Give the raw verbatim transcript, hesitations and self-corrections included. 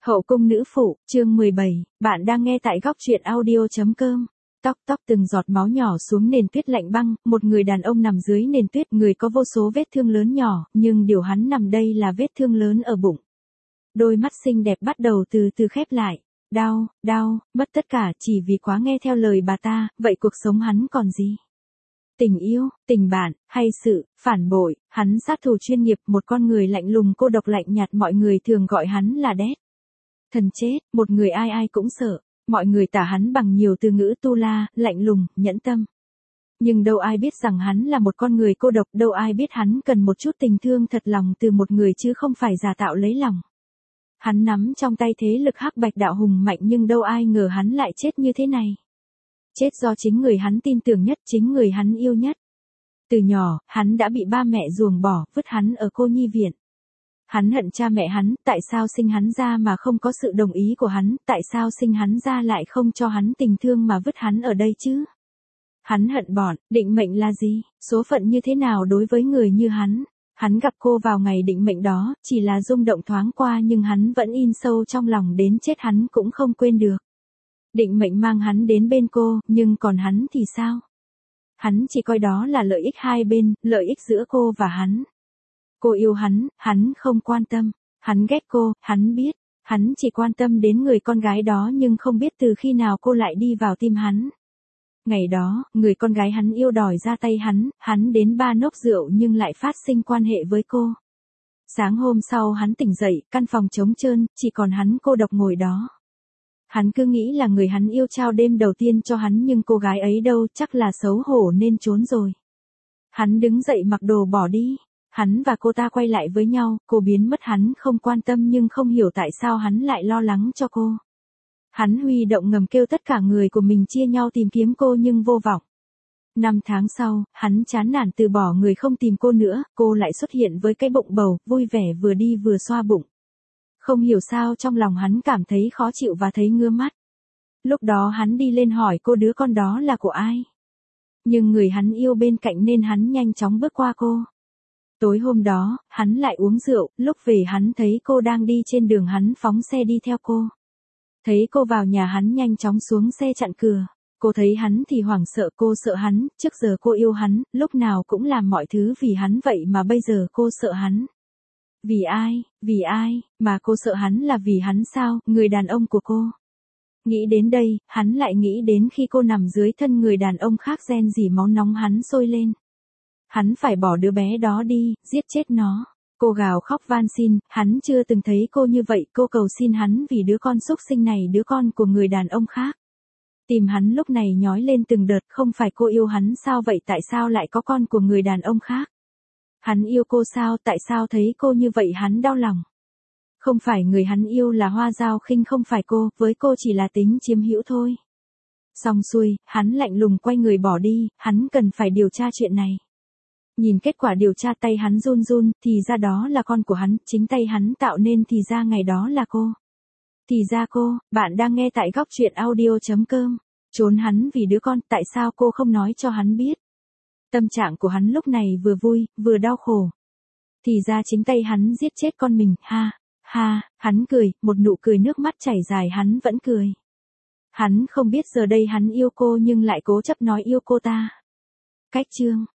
Hậu cung nữ phụ, chương mười bảy, bạn đang nghe tại góc truyện audio.com. Tóc tóc từng giọt máu nhỏ xuống nền tuyết lạnh băng, một người đàn ông nằm dưới nền tuyết, người có vô số vết thương lớn nhỏ, nhưng điều hắn nằm đây là vết thương lớn ở bụng. Đôi mắt xinh đẹp bắt đầu từ từ khép lại. Đau, đau, mất tất cả chỉ vì quá nghe theo lời bà ta, vậy cuộc sống hắn còn gì? Tình yêu, tình bạn, hay sự, phản bội, hắn sát thủ chuyên nghiệp, một con người lạnh lùng cô độc lạnh nhạt, mọi người thường gọi hắn là Death. Thần chết, một người ai ai cũng sợ, mọi người tả hắn bằng nhiều từ ngữ tu la, lạnh lùng, nhẫn tâm. Nhưng đâu ai biết rằng hắn là một con người cô độc, đâu ai biết hắn cần một chút tình thương thật lòng từ một người chứ không phải giả tạo lấy lòng. Hắn nắm trong tay thế lực hắc bạch đạo hùng mạnh, nhưng đâu ai ngờ hắn lại chết như thế này. Chết do chính người hắn tin tưởng nhất, chính người hắn yêu nhất. Từ nhỏ, hắn đã bị ba mẹ ruồng bỏ, vứt hắn ở cô nhi viện. Hắn hận cha mẹ hắn, tại sao sinh hắn ra mà không có sự đồng ý của hắn, tại sao sinh hắn ra lại không cho hắn tình thương mà vứt hắn ở đây chứ? Hắn hận bọn, định mệnh là gì, số phận như thế nào đối với người như hắn? Hắn gặp cô vào ngày định mệnh đó, chỉ là rung động thoáng qua nhưng hắn vẫn in sâu trong lòng, đến chết hắn cũng không quên được. Định mệnh mang hắn đến bên cô, nhưng còn hắn thì sao? Hắn chỉ coi đó là lợi ích hai bên, lợi ích giữa cô và hắn. Cô yêu hắn, hắn không quan tâm. Hắn ghét cô, hắn biết. Hắn chỉ quan tâm đến người con gái đó, nhưng không biết từ khi nào cô lại đi vào tim hắn. Ngày đó, người con gái hắn yêu đòi ra tay hắn, hắn đến ba nốc rượu nhưng lại phát sinh quan hệ với cô. Sáng hôm sau hắn tỉnh dậy, căn phòng trống trơn, chỉ còn hắn cô độc ngồi đó. Hắn cứ nghĩ là người hắn yêu trao đêm đầu tiên cho hắn, nhưng cô gái ấy đâu, chắc là xấu hổ nên trốn rồi. Hắn đứng dậy mặc đồ bỏ đi. Hắn và cô ta quay lại với nhau, cô biến mất hắn không quan tâm, nhưng không hiểu tại sao hắn lại lo lắng cho cô. Hắn huy động ngầm kêu tất cả người của mình chia nhau tìm kiếm cô nhưng vô vọng. Năm tháng sau, hắn chán nản từ bỏ người không tìm cô nữa, cô lại xuất hiện với cái bụng bầu, vui vẻ vừa đi vừa xoa bụng. Không hiểu sao trong lòng hắn cảm thấy khó chịu và thấy ngứa mắt. Lúc đó hắn đi lên hỏi cô đứa con đó là của ai. Nhưng người hắn yêu bên cạnh nên hắn nhanh chóng bước qua cô. Tối hôm đó, hắn lại uống rượu, lúc về hắn thấy cô đang đi trên đường, hắn phóng xe đi theo cô. Thấy cô vào nhà hắn nhanh chóng xuống xe chặn cửa. Cô thấy hắn thì hoảng sợ, cô sợ hắn, trước giờ cô yêu hắn, lúc nào cũng làm mọi thứ vì hắn, vậy mà bây giờ cô sợ hắn. Vì ai, vì ai, mà cô sợ hắn là vì hắn sao, người đàn ông của cô. Nghĩ đến đây, hắn lại nghĩ đến khi cô nằm dưới thân người đàn ông khác ren rỉ máu nóng, hắn sôi lên. Hắn phải bỏ đứa bé đó đi, giết chết nó. Cô gào khóc van xin, hắn chưa từng thấy cô như vậy, cô cầu xin hắn vì đứa con xúc sinh này, đứa con của người đàn ông khác. Tìm hắn lúc này nhói lên từng đợt, không phải cô yêu hắn sao vậy, tại sao lại có con của người đàn ông khác? Hắn yêu cô sao, tại sao thấy cô như vậy hắn đau lòng? Không phải người hắn yêu là Hoa Dao Khinh, không phải cô, với cô chỉ là tính chiếm hữu thôi. Xong xuôi, hắn lạnh lùng quay người bỏ đi, hắn cần phải điều tra chuyện này. Nhìn kết quả điều tra, tay hắn run run, thì ra đó là con của hắn, chính tay hắn tạo nên, thì ra ngày đó là cô. Thì ra cô, bạn đang nghe tại góc truyện audio.com. Trốn hắn vì đứa con, tại sao cô không nói cho hắn biết? Tâm trạng của hắn lúc này vừa vui, vừa đau khổ. Thì ra chính tay hắn giết chết con mình, ha, ha, hắn cười, một nụ cười nước mắt chảy dài, hắn vẫn cười. Hắn không biết giờ đây hắn yêu cô nhưng lại cố chấp nói yêu cô ta. Cách chương